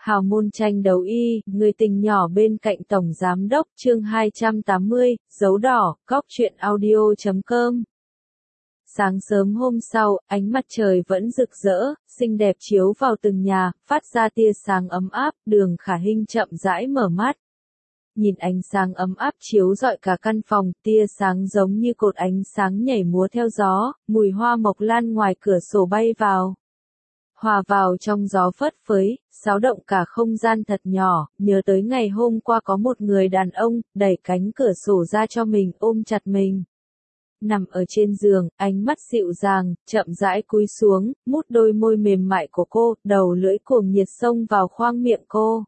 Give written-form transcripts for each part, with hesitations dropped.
Hào môn tranh đấu y, người tình nhỏ bên cạnh Tổng Giám đốc chương 280, dấu đỏ, góc truyện audio.com. Sáng sớm hôm sau, ánh mặt trời vẫn rực rỡ, xinh đẹp chiếu vào từng nhà, phát ra tia sáng ấm áp, Đường Khả Hinh chậm rãi mở mắt. Nhìn ánh sáng ấm áp chiếu rọi cả căn phòng, tia sáng giống như cột ánh sáng nhảy múa theo gió, mùi hoa mộc lan ngoài cửa sổ bay vào. Hòa vào trong gió phất phới, xáo động cả không gian thật nhỏ, nhớ tới ngày hôm qua có một người đàn ông, đẩy cánh cửa sổ ra cho mình, ôm chặt mình. Nằm ở trên giường, ánh mắt dịu dàng, chậm rãi cúi xuống, mút đôi môi mềm mại của cô, đầu lưỡi cuồng nhiệt xông vào khoang miệng cô.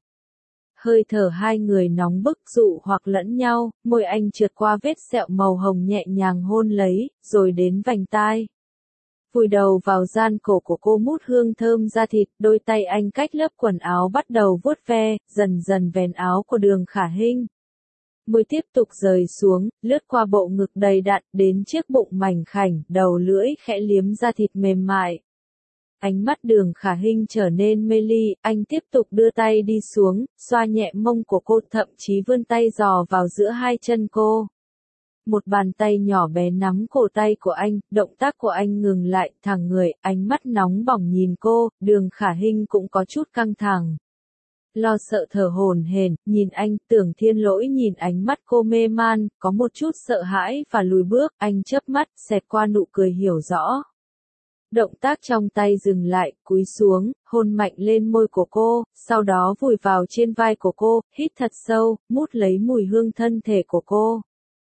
Hơi thở hai người nóng bức dụ hoặc lẫn nhau, môi anh trượt qua vết sẹo màu hồng nhẹ nhàng hôn lấy, rồi đến vành tai. Vùi đầu vào gian cổ của cô mút hương thơm da thịt, đôi tay anh cách lớp quần áo bắt đầu vuốt ve, dần dần vén áo của Đường Khả Hinh. Môi tiếp tục rời xuống, lướt qua bộ ngực đầy đặn, đến chiếc bụng mảnh khảnh, đầu lưỡi khẽ liếm da thịt mềm mại. Ánh mắt Đường Khả Hinh trở nên mê ly, anh tiếp tục đưa tay đi xuống, xoa nhẹ mông của cô, thậm chí vươn tay dò vào giữa hai chân cô. Một bàn tay nhỏ bé nắm cổ tay của anh, động tác của anh ngừng lại, thẳng người, ánh mắt nóng bỏng nhìn cô, Đường Khả Hinh cũng có chút căng thẳng. Lo sợ thở hổn hển, nhìn anh, Tưởng Thiên Lỗi nhìn ánh mắt cô mê man, có một chút sợ hãi và lùi bước, anh chớp mắt, xẹt qua nụ cười hiểu rõ. Động tác trong tay dừng lại, cúi xuống, hôn mạnh lên môi của cô, sau đó vùi vào trên vai của cô, hít thật sâu, mút lấy mùi hương thân thể của cô.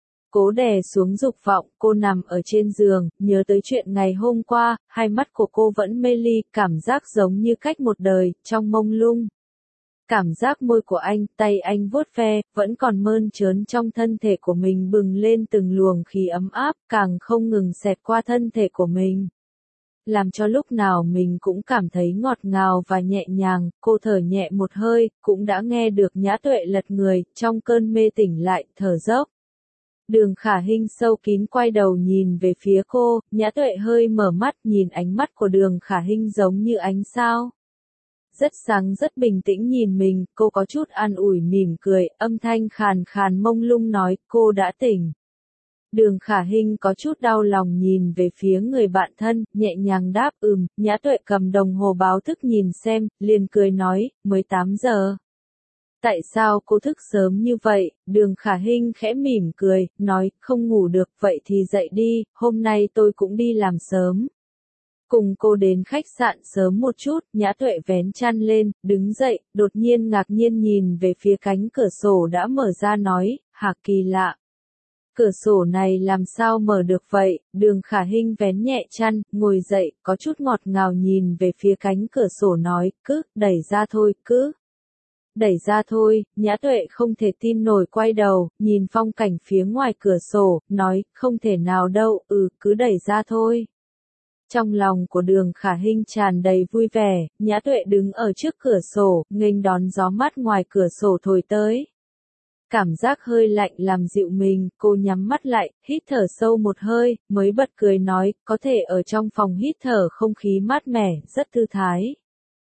Cố đè xuống dục vọng, cô nằm ở trên giường, nhớ tới chuyện ngày hôm qua, hai mắt của cô vẫn mê ly, cảm giác giống như cách một đời, trong mông lung. Cảm giác môi của anh, tay anh vuốt ve, vẫn còn mơn trớn trong thân thể của mình bừng lên từng luồng khí ấm áp, càng không ngừng xẹt qua thân thể của mình. Làm cho lúc nào mình cũng cảm thấy ngọt ngào và nhẹ nhàng, cô thở nhẹ một hơi, cũng đã nghe được Nhã Tuệ lật người, trong cơn mê tỉnh lại, thở dốc. Đường Khả Hinh sâu kín quay đầu nhìn về phía cô, Nhã Tuệ hơi mở mắt nhìn ánh mắt của Đường Khả Hinh giống như ánh sao. Rất sáng rất bình tĩnh nhìn mình, cô có chút an ủi mỉm cười, âm thanh khàn khàn mông lung nói, cô đã tỉnh. Đường Khả Hinh có chút đau lòng nhìn về phía người bạn thân, nhẹ nhàng đáp Nhã Tuệ cầm đồng hồ báo thức nhìn xem, liền cười nói, mới 8 giờ. Tại sao cô thức sớm như vậy? Đường Khả Hinh khẽ mỉm cười, nói, không ngủ được, vậy thì dậy đi, hôm nay tôi cũng đi làm sớm. Cùng cô đến khách sạn sớm một chút, Nhã Tuệ vén chăn lên, đứng dậy, đột nhiên ngạc nhiên nhìn về phía cánh cửa sổ đã mở ra nói, hả kỳ lạ. Cửa sổ này làm sao mở được vậy? Đường Khả Hinh vén nhẹ chăn, ngồi dậy, có chút ngọt ngào nhìn về phía cánh cửa sổ nói, cứ, đẩy ra thôi, cứ. Đẩy ra thôi, Nhã Tuệ không thể tin nổi quay đầu, nhìn phong cảnh phía ngoài cửa sổ, nói, không thể nào đâu, cứ đẩy ra thôi. Trong lòng của Đường Khả Hinh tràn đầy vui vẻ, Nhã Tuệ đứng ở trước cửa sổ, nghênh đón gió mát ngoài cửa sổ thổi tới. Cảm giác hơi lạnh làm dịu mình, cô nhắm mắt lại, hít thở sâu một hơi, mới bật cười nói, có thể ở trong phòng hít thở không khí mát mẻ, rất thư thái.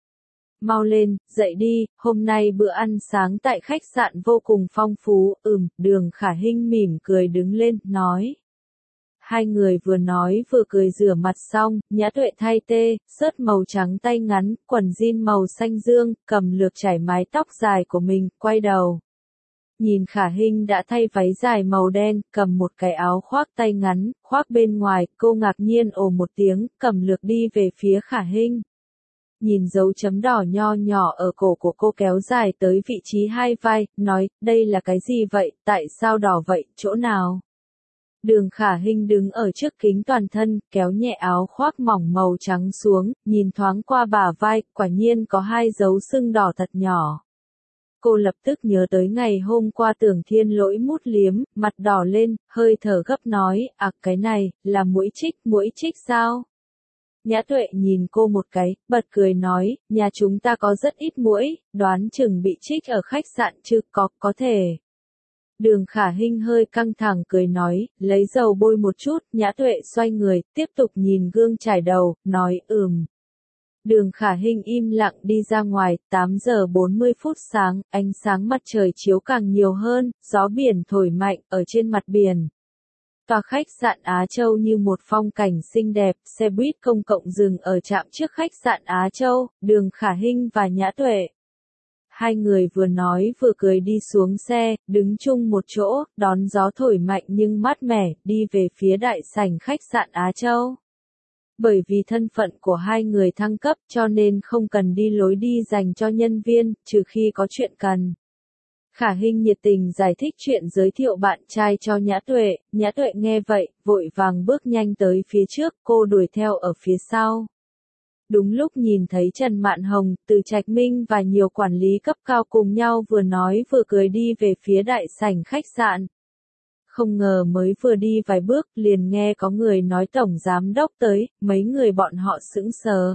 Mau lên, dậy đi, hôm nay bữa ăn sáng tại khách sạn vô cùng phong phú, Đường Khả Hinh mỉm cười đứng lên, nói. Hai người vừa nói vừa cười rửa mặt xong, Nhã Tuệ thay sớt màu trắng tay ngắn, quần jean màu xanh dương, cầm lược chải mái tóc dài của mình, quay đầu. Nhìn Khả Hinh đã thay váy dài màu đen, cầm một cái áo khoác tay ngắn, khoác bên ngoài, cô ngạc nhiên ồ một tiếng, cầm lược đi về phía Khả Hinh. Nhìn dấu chấm đỏ nho nhỏ ở cổ của cô kéo dài tới vị trí hai vai, nói, đây là cái gì vậy, tại sao đỏ vậy, chỗ nào? Đường Khả Hinh đứng ở trước kính toàn thân, kéo nhẹ áo khoác mỏng màu trắng xuống, nhìn thoáng qua bả vai, quả nhiên có hai dấu sưng đỏ thật nhỏ. Cô lập tức nhớ tới ngày hôm qua Tưởng Thiên Lỗi mút liếm, mặt đỏ lên, hơi thở gấp nói, cái này, là muỗi trích sao? Nhã Tuệ nhìn cô một cái, bật cười nói, nhà chúng ta có rất ít muỗi, đoán chừng bị trích ở khách sạn chứ, có thể. Đường Khả Hinh hơi căng thẳng cười nói, lấy dầu bôi một chút, Nhã Tuệ xoay người, tiếp tục nhìn gương chải đầu, nói, Đường Khả Hinh im lặng đi ra ngoài, 8 giờ 40 phút sáng, ánh sáng mặt trời chiếu càng nhiều hơn, gió biển thổi mạnh ở trên mặt biển. Tòa khách sạn Á Châu như một phong cảnh xinh đẹp, xe buýt công cộng dừng ở trạm trước khách sạn Á Châu, Đường Khả Hinh và Nhã Tuệ. Hai người vừa nói vừa cười đi xuống xe, đứng chung một chỗ, đón gió thổi mạnh nhưng mát mẻ, đi về phía đại sảnh khách sạn Á Châu. Bởi vì thân phận của hai người thăng cấp cho nên không cần đi lối đi dành cho nhân viên, trừ khi có chuyện cần. Khả Hinh nhiệt tình giải thích chuyện giới thiệu bạn trai cho Nhã Tuệ nghe vậy, vội vàng bước nhanh tới phía trước, cô đuổi theo ở phía sau. Đúng lúc nhìn thấy Trần Mạn Hồng, Từ Trạch Minh và nhiều quản lý cấp cao cùng nhau vừa nói vừa cười đi về phía đại sảnh khách sạn. Không ngờ mới vừa đi vài bước, liền nghe có người nói tổng giám đốc tới, mấy người bọn họ sững sờ.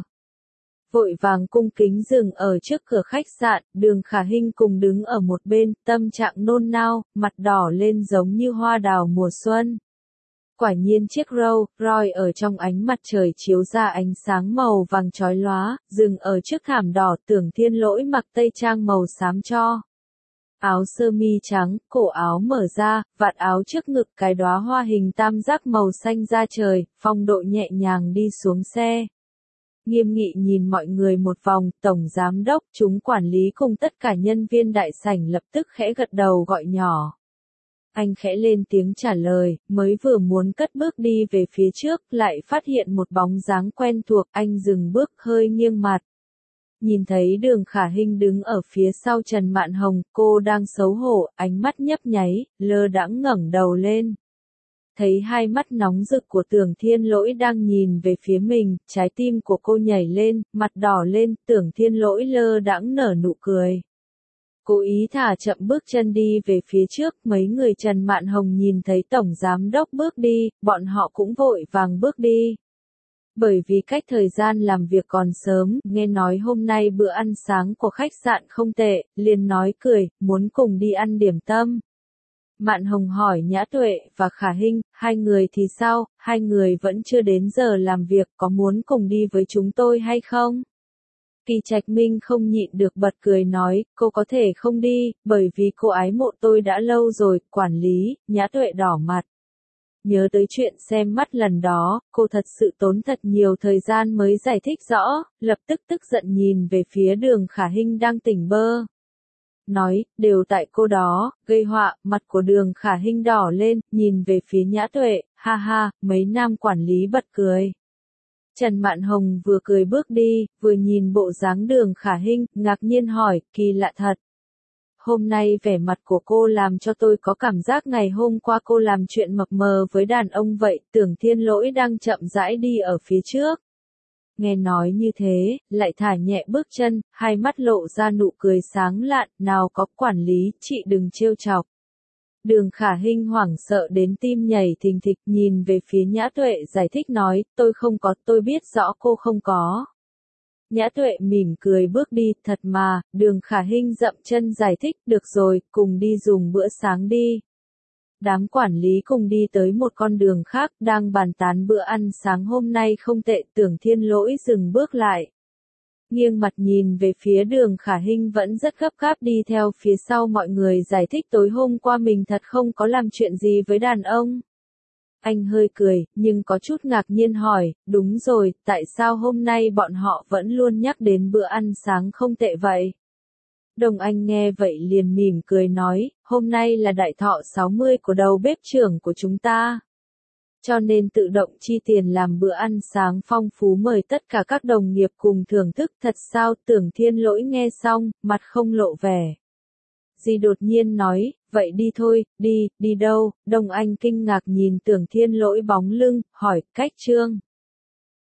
Vội vàng cung kính dừng ở trước cửa khách sạn, Đường Khả Hinh cùng đứng ở một bên, tâm trạng nôn nao, mặt đỏ lên giống như hoa đào mùa xuân. Quả nhiên chiếc Rolls Royce ở trong ánh mặt trời chiếu ra ánh sáng màu vàng chói lóa, dừng ở trước thảm đỏ. Tưởng Thiên Lỗi mặc tây trang màu xám cho. Áo sơ mi trắng, cổ áo mở ra, vạt áo trước ngực cái đóa hoa hình tam giác màu xanh da trời, phong độ nhẹ nhàng đi xuống xe. Nghiêm nghị nhìn mọi người một vòng, tổng giám đốc, chúng quản lý cùng tất cả nhân viên đại sảnh lập tức khẽ gật đầu gọi nhỏ. Anh khẽ lên tiếng trả lời, mới vừa muốn cất bước đi về phía trước, lại phát hiện một bóng dáng quen thuộc, anh dừng bước hơi nghiêng mặt. Nhìn thấy Đường Khả Hinh đứng ở phía sau Trần Mạn Hồng, cô đang xấu hổ, ánh mắt nhấp nháy, lơ đãng ngẩng đầu lên. Thấy hai mắt nóng rực của Tưởng Thiên Lỗi đang nhìn về phía mình, trái tim của cô nhảy lên, mặt đỏ lên, Tưởng Thiên Lỗi lơ đãng nở nụ cười. Cố ý thả chậm bước chân đi về phía trước, mấy người Trần Mạn Hồng nhìn thấy tổng giám đốc bước đi, bọn họ cũng vội vàng bước đi. Bởi vì cách thời gian làm việc còn sớm, nghe nói hôm nay bữa ăn sáng của khách sạn không tệ, liền nói cười, muốn cùng đi ăn điểm tâm. Mạn Hồng hỏi Nhã Tuệ và Khả Hinh, hai người thì sao, hai người vẫn chưa đến giờ làm việc, có muốn cùng đi với chúng tôi hay không? Kỳ Trạch Minh không nhịn được bật cười nói, cô có thể không đi, bởi vì cô ái mộ tôi đã lâu rồi, quản lý. Nhã Tuệ đỏ mặt. Nhớ tới chuyện xem mắt lần đó, cô thật sự tốn thật nhiều thời gian mới giải thích rõ, lập tức tức giận nhìn về phía Đường Khả Hinh đang tỉnh bơ. Nói, đều tại cô đó, gây họa, mặt của Đường Khả Hinh đỏ lên, nhìn về phía Nhã Tuệ, ha ha, mấy nam quản lý bật cười. Trần Mạn Hồng vừa cười bước đi, vừa nhìn bộ dáng Đường Khả Hinh, ngạc nhiên hỏi, kỳ lạ thật. Hôm nay vẻ mặt của cô làm cho tôi có cảm giác ngày hôm qua cô làm chuyện mập mờ với đàn ông vậy. Tưởng Thiên Lỗi đang chậm rãi đi ở phía trước. Nghe nói như thế, lại thả nhẹ bước chân, hai mắt lộ ra nụ cười sáng lạn, nào có quản lý, chị đừng trêu chọc. Đường Khả Hinh hoảng sợ đến tim nhảy thình thịch, nhìn về phía Nhã Tuệ giải thích nói, tôi không có, tôi biết rõ cô không có. Nhã Tuệ mỉm cười bước đi, thật mà. Đường Khả Hinh dậm chân giải thích, được rồi, cùng đi dùng bữa sáng đi. Đám quản lý cùng đi tới một con đường khác, đang bàn tán bữa ăn sáng hôm nay không tệ. Tưởng Thiên Lỗi dừng bước lại. Nghiêng mặt nhìn về phía Đường Khả Hinh vẫn rất gấp gáp đi theo phía sau mọi người giải thích tối hôm qua mình thật không có làm chuyện gì với đàn ông. Anh hơi cười, nhưng có chút ngạc nhiên hỏi, đúng rồi, tại sao hôm nay bọn họ vẫn luôn nhắc đến bữa ăn sáng không tệ vậy? Đồng Anh nghe vậy liền mỉm cười nói, hôm nay là đại thọ 60 của đầu bếp trưởng của chúng ta. Cho nên tự động chi tiền làm bữa ăn sáng phong phú mời tất cả các đồng nghiệp cùng thưởng thức. Thật sao? Tưởng Thiên Lỗi nghe xong, mặt không lộ vẻ. Dì đột nhiên nói, vậy đi thôi, đi đâu? Đồng Anh kinh ngạc nhìn Tưởng Thiên Lỗi bóng lưng, hỏi, cách Trương.